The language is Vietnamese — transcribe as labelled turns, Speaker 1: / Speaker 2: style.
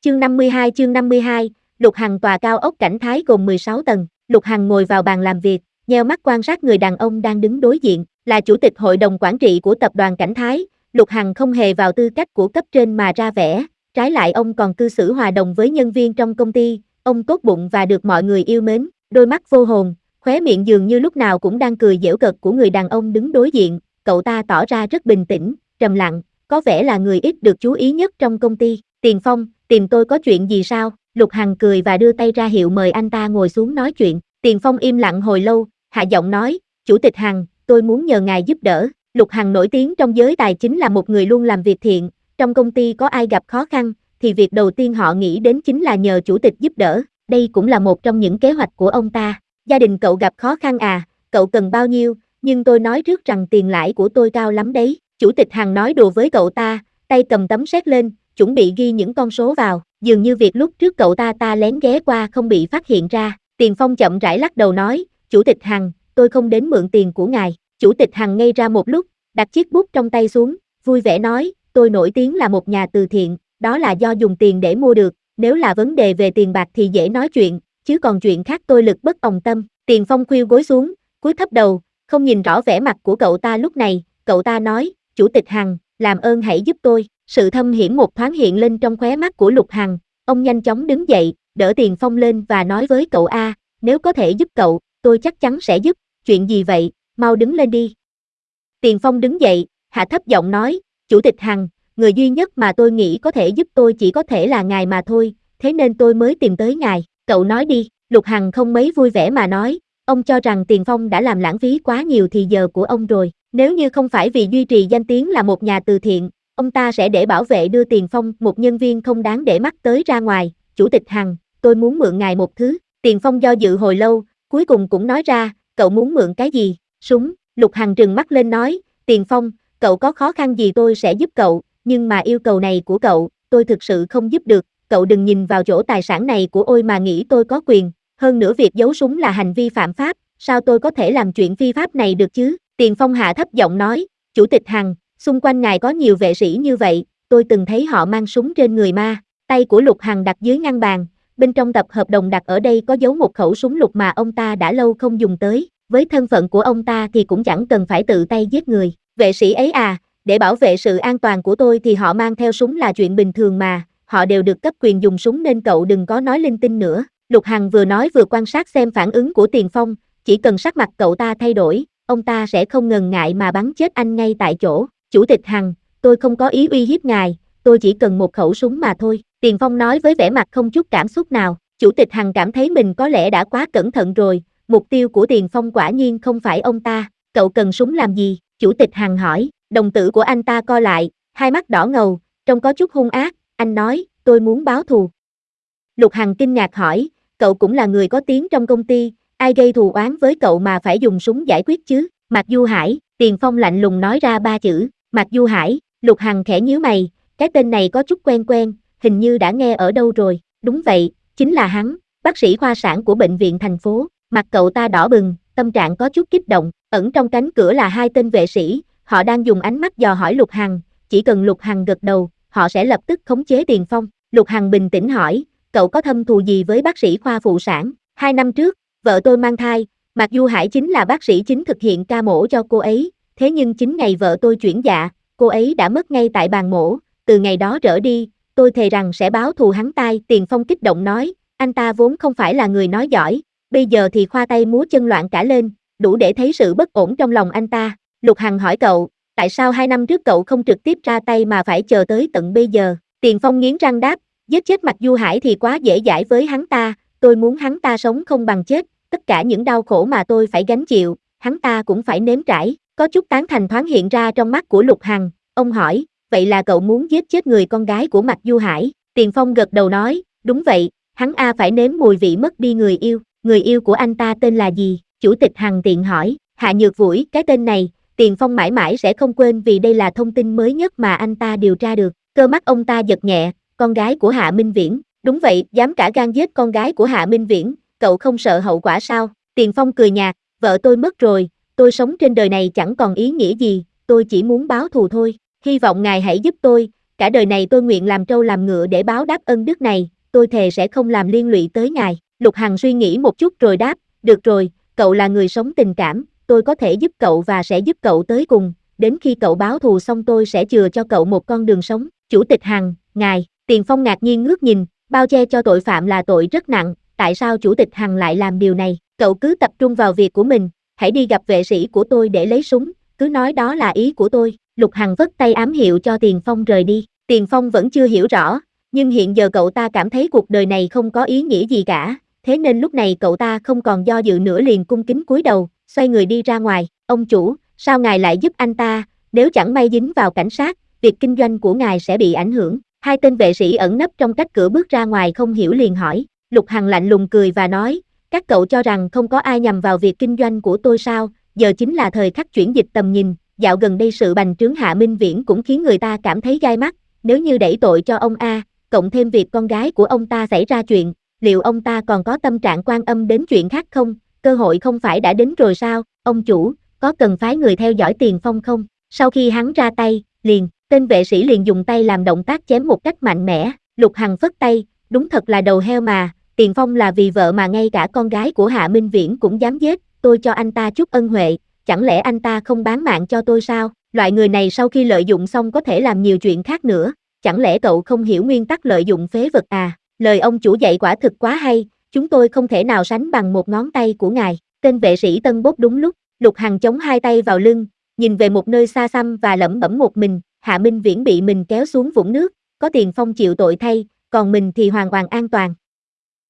Speaker 1: Chương 52, Lục Hằng tòa cao ốc cảnh thái gồm 16 tầng. Lục Hằng ngồi vào bàn làm việc, nheo mắt quan sát người đàn ông đang đứng đối diện, là chủ tịch hội đồng quản trị của tập đoàn Cảnh Thái. Lục Hằng không hề vào tư cách của cấp trên mà ra vẻ, trái lại ông còn cư xử hòa đồng với nhân viên trong công ty, ông tốt bụng và được mọi người yêu mến, đôi mắt vô hồn, khóe miệng dường như lúc nào cũng đang cười giễu cợt của người đàn ông đứng đối diện. Cậu ta tỏ ra rất bình tĩnh, trầm lặng, có vẻ là người ít được chú ý nhất trong công ty. Tiền Phong, tìm tôi có chuyện gì sao? Lục Hằng cười và đưa tay ra hiệu mời anh ta ngồi xuống nói chuyện. Tiền Phong im lặng hồi lâu, hạ giọng nói, Chủ tịch Hằng, tôi muốn nhờ ngài giúp đỡ. Lục Hằng nổi tiếng trong giới tài chính là một người luôn làm việc thiện, trong công ty có ai gặp khó khăn, thì việc đầu tiên họ nghĩ đến chính là nhờ chủ tịch giúp đỡ. Đây cũng là một trong những kế hoạch của ông ta. Gia đình cậu gặp khó khăn à, cậu cần bao nhiêu, nhưng tôi nói trước rằng tiền lãi của tôi cao lắm đấy. Chủ tịch Hằng nói đùa với cậu ta, tay cầm tấm séc lên, chuẩn bị ghi những con số vào, dường như việc lúc trước cậu ta lén ghé qua không bị phát hiện ra. Tiền Phong chậm rãi lắc đầu nói, Chủ tịch Hằng, tôi không đến mượn tiền của ngài. Chủ tịch Hằng ngây ra một lúc, đặt chiếc bút trong tay xuống, vui vẻ nói, tôi nổi tiếng là một nhà từ thiện, đó là do dùng tiền để mua được, nếu là vấn đề về tiền bạc thì dễ nói chuyện, chứ còn chuyện khác tôi lực bất tòng tâm. Tiền Phong khuỵu gối xuống, cúi thấp đầu, không nhìn rõ vẻ mặt của cậu ta lúc này, cậu ta nói, Chủ tịch Hằng, làm ơn hãy giúp tôi. Sự thâm hiểm một thoáng hiện lên trong khóe mắt của Lục Hằng, ông nhanh chóng đứng dậy, đỡ Tiền Phong lên và nói với cậu nếu có thể giúp cậu, tôi chắc chắn sẽ giúp, chuyện gì vậy, mau đứng lên đi. Tiền Phong đứng dậy, hạ thấp giọng nói, Chủ tịch Hằng, người duy nhất mà tôi nghĩ có thể giúp tôi chỉ có thể là ngài mà thôi, thế nên tôi mới tìm tới ngài, cậu nói đi. Lục Hằng không mấy vui vẻ mà nói, ông cho rằng Tiền Phong đã làm lãng phí quá nhiều thì giờ của ông rồi, nếu như không phải vì duy trì danh tiếng là một nhà từ thiện, ông ta sẽ để bảo vệ đưa Tiền Phong, một nhân viên không đáng để mắt tới ra ngoài. Chủ tịch Hằng, tôi muốn mượn ngài một thứ. Tiền Phong do dự hồi lâu, cuối cùng cũng nói ra, cậu muốn mượn cái gì? Súng. Lục Hằng trừng mắt lên nói, Tiền Phong, cậu có khó khăn gì tôi sẽ giúp cậu, nhưng mà yêu cầu này của cậu, tôi thực sự không giúp được, cậu đừng nhìn vào chỗ tài sản này của tôi mà nghĩ tôi có quyền, hơn nữa việc giấu súng là hành vi phạm pháp, sao tôi có thể làm chuyện phi pháp này được chứ? Tiền Phong hạ thấp giọng nói, Chủ tịch Hằng, xung quanh ngài có nhiều vệ sĩ như vậy, tôi từng thấy họ mang súng trên người mà. Tay của Lục Hằng đặt dưới ngăn bàn, bên trong tập hợp đồng đặt ở đây có giấu một khẩu súng lục mà ông ta đã lâu không dùng tới, với thân phận của ông ta thì cũng chẳng cần phải tự tay giết người. Vệ sĩ ấy à, để bảo vệ sự an toàn của tôi thì họ mang theo súng là chuyện bình thường mà, họ đều được cấp quyền dùng súng nên cậu đừng có nói linh tinh nữa. Lục Hằng vừa nói vừa quan sát xem phản ứng của Tiền Phong, chỉ cần sắc mặt cậu ta thay đổi, ông ta sẽ không ngần ngại mà bắn chết anh ngay tại chỗ. Chủ tịch Hằng, tôi không có ý uy hiếp ngài, tôi chỉ cần một khẩu súng mà thôi. Tiền Phong nói với vẻ mặt không chút cảm xúc nào. Chủ tịch Hằng cảm thấy mình có lẽ đã quá cẩn thận rồi, mục tiêu của Tiền Phong quả nhiên không phải ông ta. Cậu cần súng làm gì? Chủ tịch Hằng hỏi. Đồng tử của anh ta co lại, hai mắt đỏ ngầu, trông có chút hung ác. Anh nói, tôi muốn báo thù. Lục Hằng kinh ngạc hỏi, cậu cũng là người có tiếng trong công ty, ai gây thù oán với cậu mà phải dùng súng giải quyết chứ? Mạc Du Hải. Tiền Phong lạnh lùng nói ra ba chữ. Mạc Du Hải. Lục Hằng khẽ nhíu mày, cái tên này có chút quen quen, hình như đã nghe ở đâu rồi. Đúng vậy, chính là hắn, bác sĩ khoa sản của bệnh viện thành phố. Mặt cậu ta đỏ bừng, tâm trạng có chút kích động, ẩn trong cánh cửa là hai tên vệ sĩ, họ đang dùng ánh mắt dò hỏi Lục Hằng, chỉ cần Lục Hằng gật đầu, họ sẽ lập tức khống chế Tiền Phong. Lục Hằng bình tĩnh hỏi, cậu có thâm thù gì với bác sĩ khoa phụ sản? 2 năm trước, vợ tôi mang thai, Mạc Du Hải chính là bác sĩ chính thực hiện ca mổ cho cô ấy, thế nhưng chính ngày vợ tôi chuyển dạ, cô ấy đã mất ngay tại bàn mổ, từ ngày đó trở đi, tôi thề rằng sẽ báo thù hắn tai. Tiền Phong kích động nói, anh ta vốn không phải là người nói giỏi, bây giờ thì khoa tay múa chân loạn cả lên, đủ để thấy sự bất ổn trong lòng anh ta. Lục Hằng hỏi cậu, tại sao 2 năm trước cậu không trực tiếp ra tay mà phải chờ tới tận bây giờ? Tiền Phong nghiến răng đáp, giết chết Mạc Du Hải thì quá dễ dãi với hắn ta, tôi muốn hắn ta sống không bằng chết, tất cả những đau khổ mà tôi phải gánh chịu, hắn ta cũng phải nếm trải. Có chút tán thành thoáng hiện ra trong mắt của Lục Hằng, ông hỏi, vậy là cậu muốn giết chết người con gái của Mạc Du Hải? Tiền Phong gật đầu nói, đúng vậy, hắn phải nếm mùi vị mất đi người yêu của anh ta tên là gì? Chủ tịch Hằng tiện hỏi. Hạ Nhược Vũi. Cái tên này, Tiền Phong mãi mãi sẽ không quên vì đây là thông tin mới nhất mà anh ta điều tra được. Cơ mắt ông ta giật nhẹ, con gái của Hạ Minh Viễn. Đúng vậy, dám cả gan giết con gái của Hạ Minh Viễn, cậu không sợ hậu quả sao? Tiền Phong cười nhạt, vợ tôi mất rồi, tôi sống trên đời này chẳng còn ý nghĩa gì, tôi chỉ muốn báo thù thôi. Hy vọng ngài hãy giúp tôi, cả đời này tôi nguyện làm trâu làm ngựa để báo đáp ân đức này, tôi thề sẽ không làm liên lụy tới ngài. Lục Hằng suy nghĩ một chút rồi đáp, được rồi, cậu là người sống tình cảm, tôi có thể giúp cậu và sẽ giúp cậu tới cùng, đến khi cậu báo thù xong tôi sẽ chừa cho cậu một con đường sống. Chủ tịch Hằng, ngài, Tiền Phong ngạc nhiên ngước nhìn, bao che cho tội phạm là tội rất nặng, tại sao Chủ tịch Hằng lại làm điều này? Cậu cứ tập trung vào việc của mình, hãy đi gặp vệ sĩ của tôi để lấy súng, cứ nói đó là ý của tôi. Lục Hằng vất tay ám hiệu cho Tiền Phong rời đi. Tiền Phong vẫn chưa hiểu rõ, nhưng hiện giờ cậu ta cảm thấy cuộc đời này không có ý nghĩa gì cả, thế nên lúc này cậu ta không còn do dự nữa liền cung kính cúi đầu, xoay người đi ra ngoài. Ông chủ, sao ngài lại giúp anh ta, nếu chẳng may dính vào cảnh sát, việc kinh doanh của ngài sẽ bị ảnh hưởng. Hai tên vệ sĩ ẩn nấp trong cách cửa bước ra ngoài không hiểu liền hỏi. Lục Hằng lạnh lùng cười và nói, các cậu cho rằng không có ai nhằm vào việc kinh doanh của tôi sao, giờ chính là thời khắc chuyển dịch tầm nhìn, dạo gần đây sự bành trướng Hạ Minh Viễn cũng khiến người ta cảm thấy gai mắt, nếu như đẩy tội cho ông A, cộng thêm việc con gái của ông ta xảy ra chuyện, liệu ông ta còn có tâm trạng quan âm đến chuyện khác không, cơ hội không phải đã đến rồi sao, ông chủ, có cần phái người theo dõi Tiền Phong không? Sau khi hắn ra tay, tên vệ sĩ liền dùng tay làm động tác chém một cách mạnh mẽ. Lục Hằng phất tay, đúng thật là đầu heo mà, Tiền Phong là vì vợ mà ngay cả con gái của Hạ Minh Viễn cũng dám giết, tôi cho anh ta chút ân huệ, chẳng lẽ anh ta không bán mạng cho tôi sao? Loại người này sau khi lợi dụng xong có thể làm nhiều chuyện khác nữa, chẳng lẽ cậu không hiểu nguyên tắc lợi dụng phế vật à? Lời ông chủ dạy quả thực quá hay, chúng tôi không thể nào sánh bằng một ngón tay của ngài. Tên vệ sĩ tân bốc đúng lúc, Lục Hằng chống hai tay vào lưng, nhìn về một nơi xa xăm và lẩm bẩm một mình, Hạ Minh Viễn bị mình kéo xuống vũng nước, có Tiền Phong chịu tội thay, còn mình thì hoàn toàn an toàn.